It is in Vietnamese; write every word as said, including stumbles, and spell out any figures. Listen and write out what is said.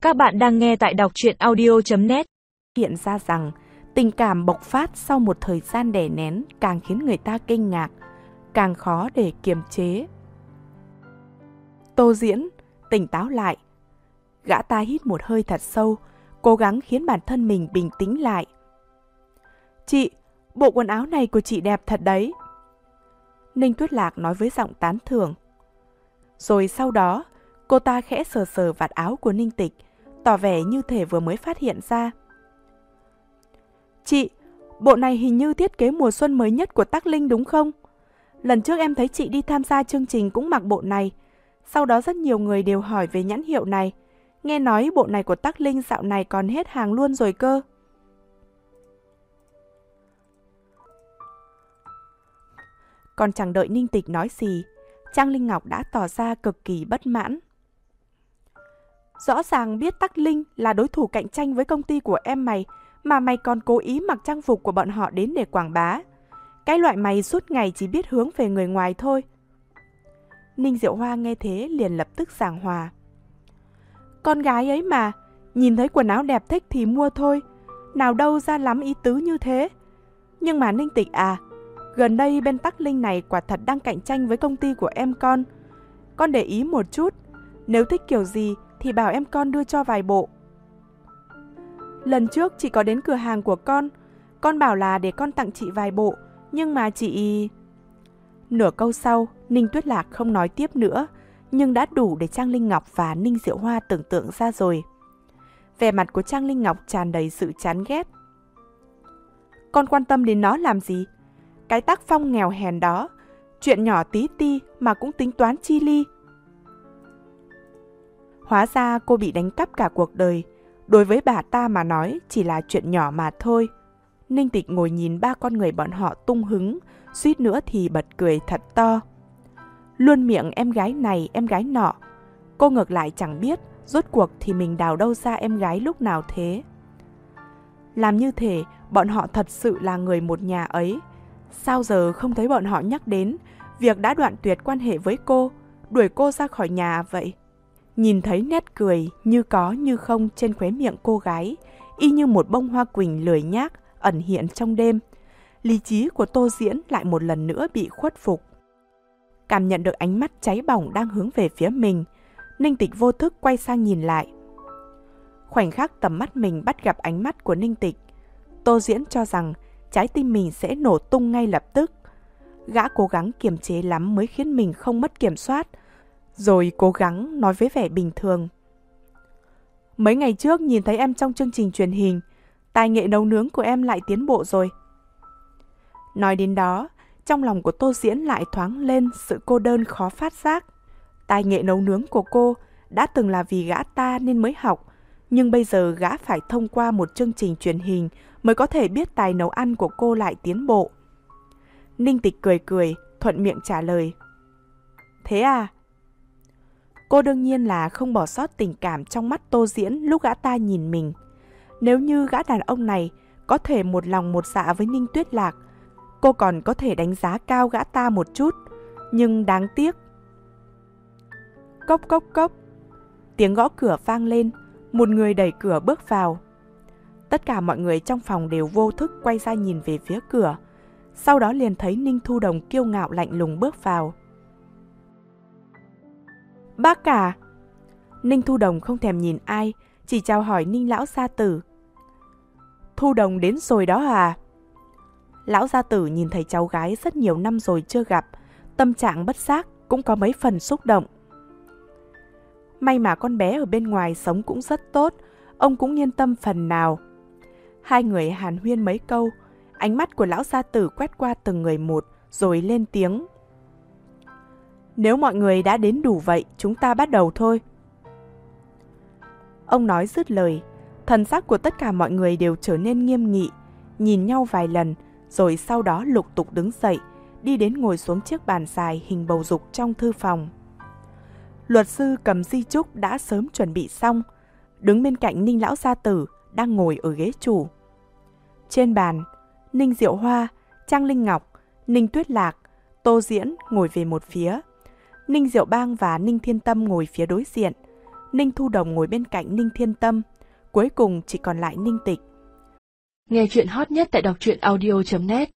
Các bạn đang nghe tại đọc truyện audio chấm net. Hiện ra rằng tình cảm bộc phát sau một thời gian đè nén càng khiến người ta kinh ngạc, càng khó để kiềm chế. Tô Diễn tỉnh táo lại. Gã ta hít một hơi thật sâu, cố gắng khiến bản thân mình bình tĩnh lại. Chị, bộ quần áo này của chị đẹp thật đấy. Ninh Tuyết Lạc nói với giọng tán thưởng. Rồi sau đó, cô ta khẽ sờ sờ vạt áo của Ninh Tịch, tỏ vẻ như thể vừa mới phát hiện ra. Chị, bộ này hình như thiết kế mùa xuân mới nhất của Tắc Linh đúng không? Lần trước em thấy chị đi tham gia chương trình cũng mặc bộ này. Sau đó rất nhiều người đều hỏi về nhãn hiệu này. Nghe nói bộ này của Tắc Linh dạo này còn hết hàng luôn rồi cơ. Còn chẳng đợi Ninh Tịch nói gì, Trang Linh Ngọc đã tỏ ra cực kỳ bất mãn. Rõ ràng biết Tắc Linh là đối thủ cạnh tranh với công ty của em mày, mà mày còn cố ý mặc trang phục của bọn họ đến để quảng bá. Cái loại mày suốt ngày chỉ biết hướng về người ngoài thôi. Ninh Diệu Hoa nghe thế liền lập tức giảng hòa. Con gái ấy mà, nhìn thấy quần áo đẹp thích thì mua thôi, nào đâu ra lắm ý tứ như thế. Nhưng mà Ninh Tịch à, gần đây bên Tắc Linh này quả thật đang cạnh tranh với công ty của em con. Con để ý một chút, nếu thích kiểu gì thì bảo em con đưa cho vài bộ. Lần trước chị có đến cửa hàng của con, con bảo là để con tặng chị vài bộ, nhưng mà chị... Nửa câu sau, Ninh Tuyết Lạc không nói tiếp nữa, nhưng đã đủ để Trang Linh Ngọc và Ninh Diệu Hoa tưởng tượng ra rồi. Vẻ mặt của Trang Linh Ngọc tràn đầy sự chán ghét. Con quan tâm đến nó làm gì? Cái tác phong nghèo hèn đó, chuyện nhỏ tí ti mà cũng tính toán chi ly. Hóa ra cô bị đánh cắp cả cuộc đời, đối với bà ta mà nói chỉ là chuyện nhỏ mà thôi. Ninh Tịch ngồi nhìn ba con người bọn họ tung hứng, suýt nữa thì bật cười thật to. Luôn miệng em gái này em gái nọ, cô ngược lại chẳng biết rốt cuộc thì mình đào đâu ra em gái lúc nào thế. Làm như thể bọn họ thật sự là người một nhà ấy. Sao giờ không thấy bọn họ nhắc đến việc đã đoạn tuyệt quan hệ với cô, đuổi cô ra khỏi nhà vậy? Nhìn thấy nét cười như có như không trên khóe miệng cô gái, y như một bông hoa quỳnh lười nhác ẩn hiện trong đêm, lý trí của Tô Diễn lại một lần nữa bị khuất phục. Cảm nhận được ánh mắt cháy bỏng đang hướng về phía mình, Ninh Tịch vô thức quay sang nhìn lại. Khoảnh khắc tầm mắt mình bắt gặp ánh mắt của Ninh Tịch, Tô Diễn cho rằng trái tim mình sẽ nổ tung ngay lập tức. Gã cố gắng kiềm chế lắm mới khiến mình không mất kiểm soát, rồi cố gắng nói với vẻ bình thường. Mấy ngày trước nhìn thấy em trong chương trình truyền hình, tài nghệ nấu nướng của em lại tiến bộ rồi. Nói đến đó, trong lòng của Tô Diễn lại thoáng lên sự cô đơn khó phát giác. Tài nghệ nấu nướng của cô đã từng là vì gã ta nên mới học, nhưng bây giờ gã phải thông qua một chương trình truyền hình mới có thể biết tài nấu ăn của cô lại tiến bộ. Ninh Tịch cười cười, thuận miệng trả lời. Thế à? Cô đương nhiên là không bỏ sót tình cảm trong mắt Tô Diễn lúc gã ta nhìn mình. Nếu như gã đàn ông này có thể một lòng một dạ với Ninh Tuyết Lạc, cô còn có thể đánh giá cao gã ta một chút, nhưng đáng tiếc. Cốc cốc cốc. Tiếng gõ cửa vang lên, một người đẩy cửa bước vào. Tất cả mọi người trong phòng đều vô thức quay ra nhìn về phía cửa, sau đó liền thấy Ninh Thu Đồng kiêu ngạo lạnh lùng bước vào. Bác cả. Ninh Thu Đồng không thèm nhìn ai, chỉ chào hỏi Ninh lão gia tử. Thu Đồng đến rồi đó à? Lão gia tử nhìn thấy cháu gái rất nhiều năm rồi chưa gặp, tâm trạng bất giác cũng có mấy phần xúc động. May mà con bé ở bên ngoài sống cũng rất tốt, ông cũng yên tâm phần nào. Hai người hàn huyên mấy câu, ánh mắt của lão gia tử quét qua từng người một rồi lên tiếng. Nếu mọi người đã đến đủ vậy, chúng ta bắt đầu thôi. Ông nói dứt lời, thần sắc của tất cả mọi người đều trở nên nghiêm nghị, nhìn nhau vài lần, rồi sau đó lục tục đứng dậy, đi đến ngồi xuống chiếc bàn dài hình bầu dục trong thư phòng. Luật sư cầm di chúc đã sớm chuẩn bị xong, đứng bên cạnh Ninh lão gia tử đang ngồi ở ghế chủ. Trên bàn, Ninh Diệu Hoa, Trang Linh Ngọc, Ninh Tuyết Lạc, Tô Diễn ngồi về một phía. Ninh Diệu Bang và Ninh Thiên Tâm ngồi phía đối diện. Ninh Thu Đồng ngồi bên cạnh Ninh Thiên Tâm. Cuối cùng chỉ còn lại Ninh Tịch. Nghe chuyện hot nhất tại đọc truyện audio chấm net